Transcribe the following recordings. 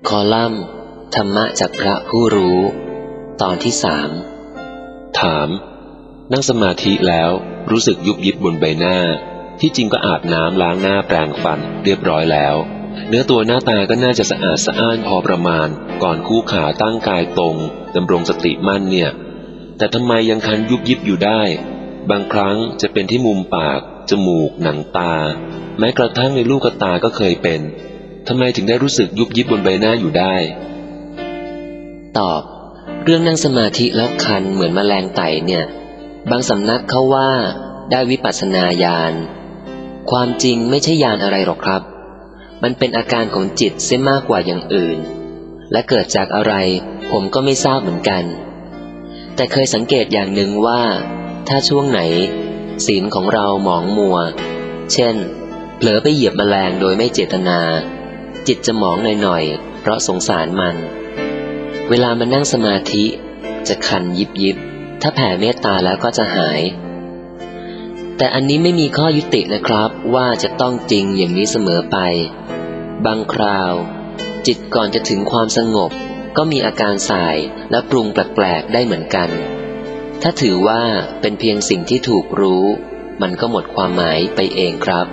คอลัมน์ธรรมะจากพระผู้รู้ตอนที่ถามนั่งสมาธิแล้วรู้สึกยุบยิบบนใบหน้าที่จริงก็อาบน้ำล้างหน้าแปรงฟันเรียบร้อยแล้วเนื้อตัวหน้าตาก็น่าจะสะอาดสะอ้านพอประมาณก่อนคู่ขาตั้งกายตรงดำรงสติมั่นเนี่ยแต่ทำไมยังคันยุบยิบอยู่ได้บางครั้งจะเป็นที่มุมปากจมูกหนังตาแม้กระทั่งในลูกตาก็เคยเป็นทำไมถึงได้รู้สึกยุบยิบบนใบหน้าอยู่ได้ตอบเรื่องนั่งสมาธิแล้วคันเหมือนแมลงไต่เนี่ยบางสำนักเขาว่าได้วิปัสสนาญาณความจริงไม่ใช่ญาณอะไรหรอกครับมันเป็นอาการของจิตเสียมากกว่าอย่างอื่นและเกิดจากอะไรผมก็ไม่ทราบเหมือนกันแต่เคยสังเกตอย่างหนึ่งว่าถ้าช่วงไหนศีลของเราหมองมัวเช่นเผลอไปเหยียบแมลงโดยไม่เจตนาจิตจะหมองหน่อยๆเพราะสงสารมันเวลามานั่งสมาธิจะคันยิบถ้าแผ่เมตตาแล้วก็จะหายแต่อันนี้ไม่มีข้อยุตินะครับว่าจะต้องจริงอย่างนี้เสมอไปบางคราวจิตก่อนจะถึงความสงบก็มีอาการส่ายและปรุงแปลกๆได้เหมือนกันถ้าถือว่าเป็นเพียงสิ่งที่ถูกรู้มันก็หมดความหมายไปเองครับ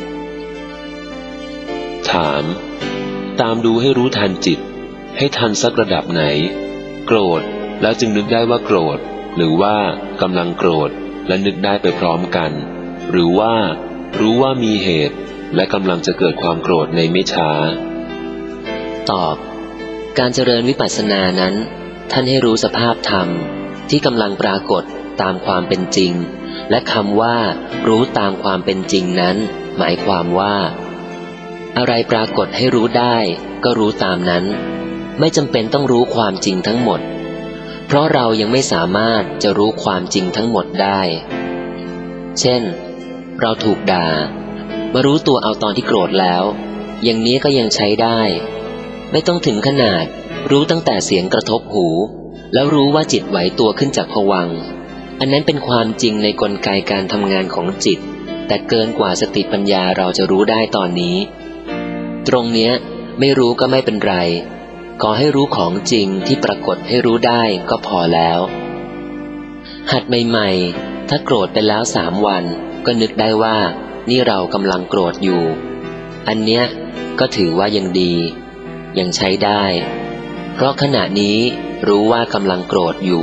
ถามตามดูให้รู้ทันจิตให้ทันสักระดับไหนโกรธแล้วจึงนึกได้ว่าโกรธหรือว่ากำลังโกรธและนึกได้ไปพร้อมกันหรือว่ารู้ว่ามีเหตุและกำลังจะเกิดความโกรธในไม่ช้าตอบการเจริญวิปัสสนานั้นท่านให้รู้สภาพธรรมที่กำลังปรากฏตามความเป็นจริงและคำว่ารู้ตามความเป็นจริงนั้นหมายความว่าอะไรปรากฏให้รู้ได้ก็รู้ตามนั้นไม่จำเป็นต้องรู้ความจริงทั้งหมดเพราะเรายังไม่สามารถจะรู้ความจริงทั้งหมดได้เช่นเราถูกด่ามารู้ตัวเอาตอนที่โกรธแล้วอย่างนี้ก็ยังใช้ได้ไม่ต้องถึงขนาดรู้ตั้งแต่เสียงกระทบหูแล้วรู้ว่าจิตไหวตัวขึ้นจากภวังค์อันนั้นเป็นความจริงในกลไกการทำงานของจิตแต่เกินกว่าสติปัญญาเราจะรู้ได้ตอนนี้ตรงเนี้ยไม่รู้ก็ไม่เป็นไรขอให้รู้ของจริงที่ปรากฏให้รู้ได้ก็พอแล้วหัดใหม่ๆถ้าโกรธไปแล้ว3 วันก็นึกได้ว่านี่เรากำลังโกรธอยู่อันเนี้ยก็ถือว่ายังดียังใช้ได้เพราะขณะนี้รู้ว่ากำลังโกรธอยู่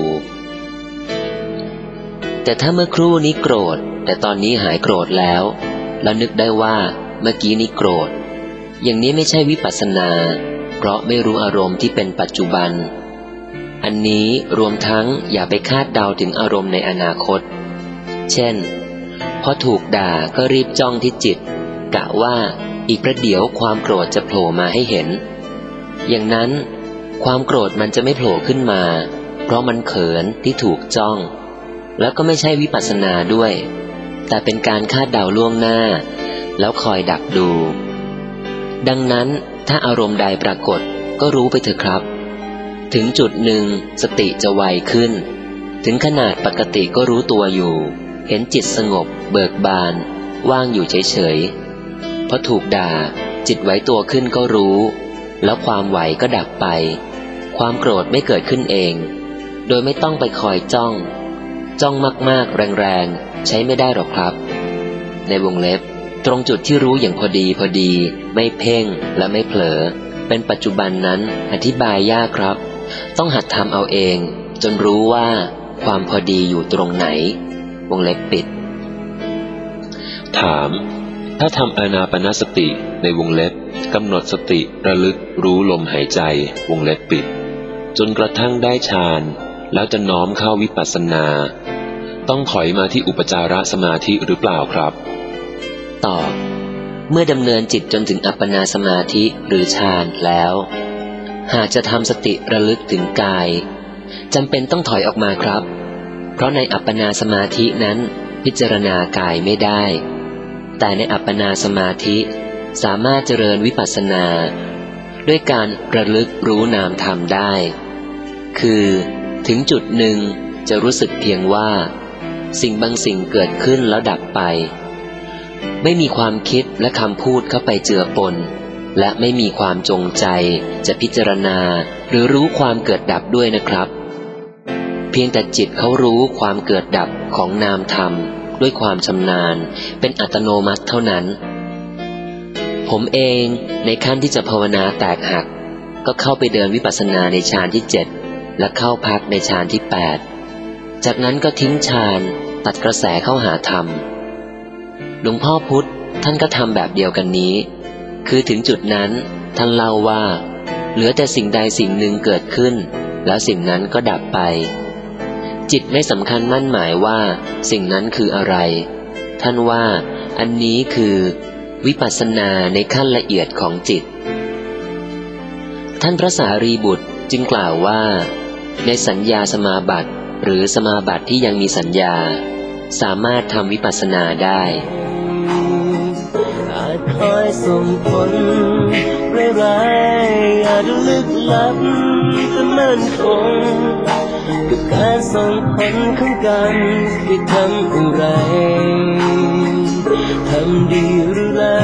แต่ถ้าเมื่อครู่นี้โกรธแต่ตอนนี้หายโกรธแล้วนึกได้ว่าเมื่อกี้นี้โกรธอย่างนี้ไม่ใช่วิปัสสนาเพราะไม่รู้อารมณ์ที่เป็นปัจจุบันอันนี้รวมทั้งอย่าไปคาดเดาถึงอารมณ์ในอนาคตเช่นพอถูกด่าก็รีบจ้องที่จิตกะว่าอีกประเดี๋ยวความโกรธจะโผล่มาให้เห็นอย่างนั้นความโกรธมันจะไม่โผล่ขึ้นมาเพราะมันเขินที่ถูกจ้องแล้วก็ไม่ใช่วิปัสสนาด้วยแต่เป็นการคาดเดาล่วงหน้าแล้วคอยดักดูดังนั้นถ้าอารมณ์ใดปรากฏก็รู้ไปเถอะครับถึงจุดหนึ่งสติจะไวขึ้นถึงขนาดปกติก็รู้ตัวอยู่เห็นจิตสงบเบิกบานว่างอยู่เฉยๆพอถูกด่าจิตไหวตัวขึ้นก็รู้แล้วความไหวก็ดับไปความโกรธไม่เกิดขึ้นเองโดยไม่ต้องไปคอยจ้องมากๆแรงๆใช้ไม่ได้หรอกครับในวงเล็บตรงจุดที่รู้อย่างพอดีไม่เพ่งและไม่เผลอเป็นปัจจุบันนั้นอธิบายยากครับต้องหัดทำเอาเองจนรู้ว่าความพอดีอยู่ตรงไหนวงเล็บปิดถามถ้าทำอานาปานสติในวงเล็บกำหนดสติระลึกรู้ลมหายใจวงเล็บปิดจนกระทั่งได้ฌานแล้วจะน้อมเข้าวิปัสสนาต้องถอยมาที่อุปจารสมาธิหรือเปล่าครับตอบเมื่อดำเนินจิตจนถึงอัปปนาสมาธิหรือฌานแล้วหากจะทำสติระลึกถึงกายจำเป็นต้องถอยออกมาครับเพราะในอัปปนาสมาธินั้นพิจารณากายไม่ได้แต่ในอัปปนาสมาธิสามารถเจริญวิปัสสนาด้วยการระลึกรู้นามธรรมได้คือถึงจุดหนึ่งจะรู้สึกเพียงว่าสิ่งบางสิ่งเกิดขึ้นแล้วดับไปไม่มีความคิดและคำพูดเข้าไปเจือปนและไม่มีความจงใจจะพิจารณาหรือรู้ความเกิดดับด้วยนะครับเพียงแต่จิตเขารู้ความเกิดดับของนามธรรมด้วยความชำนาญเป็นอัตโนมัติเท่านั้นผมเองในขั้นที่จะภาวนาแตกหักก็เข้าไปเดินวิปัสสนาในฌานที่7และเข้าพักในฌานที่8จากนั้นก็ทิ้งฌานตัดกระแสเข้าหาธรรมหลวงพ่อพุธท่านก็ทำแบบเดียวกันนี้คือถึงจุดนั้นท่านเล่าว่าเหลือแต่สิ่งใดสิ่งหนึ่งเกิดขึ้นแล้วสิ่งนั้นก็ดับไปจิตไม่สำคัญมั่นหมายว่าสิ่งนั้นคืออะไรท่านว่าอันนี้คือวิปัสสนาในขั้นละเอียดของจิตท่านพระสารีบุตรจึงกล่าวว่าในสัญญาสมาบัติหรือสมาบัติที่ยังมีสัญญาสามารถทำวิปัสสนาได้อาจคอยส่งผลร้ายๆอาจลึกลับแต่มั่นคงกับการส่งผลของกันที่ทำอย่างไรทำดีหรือร้า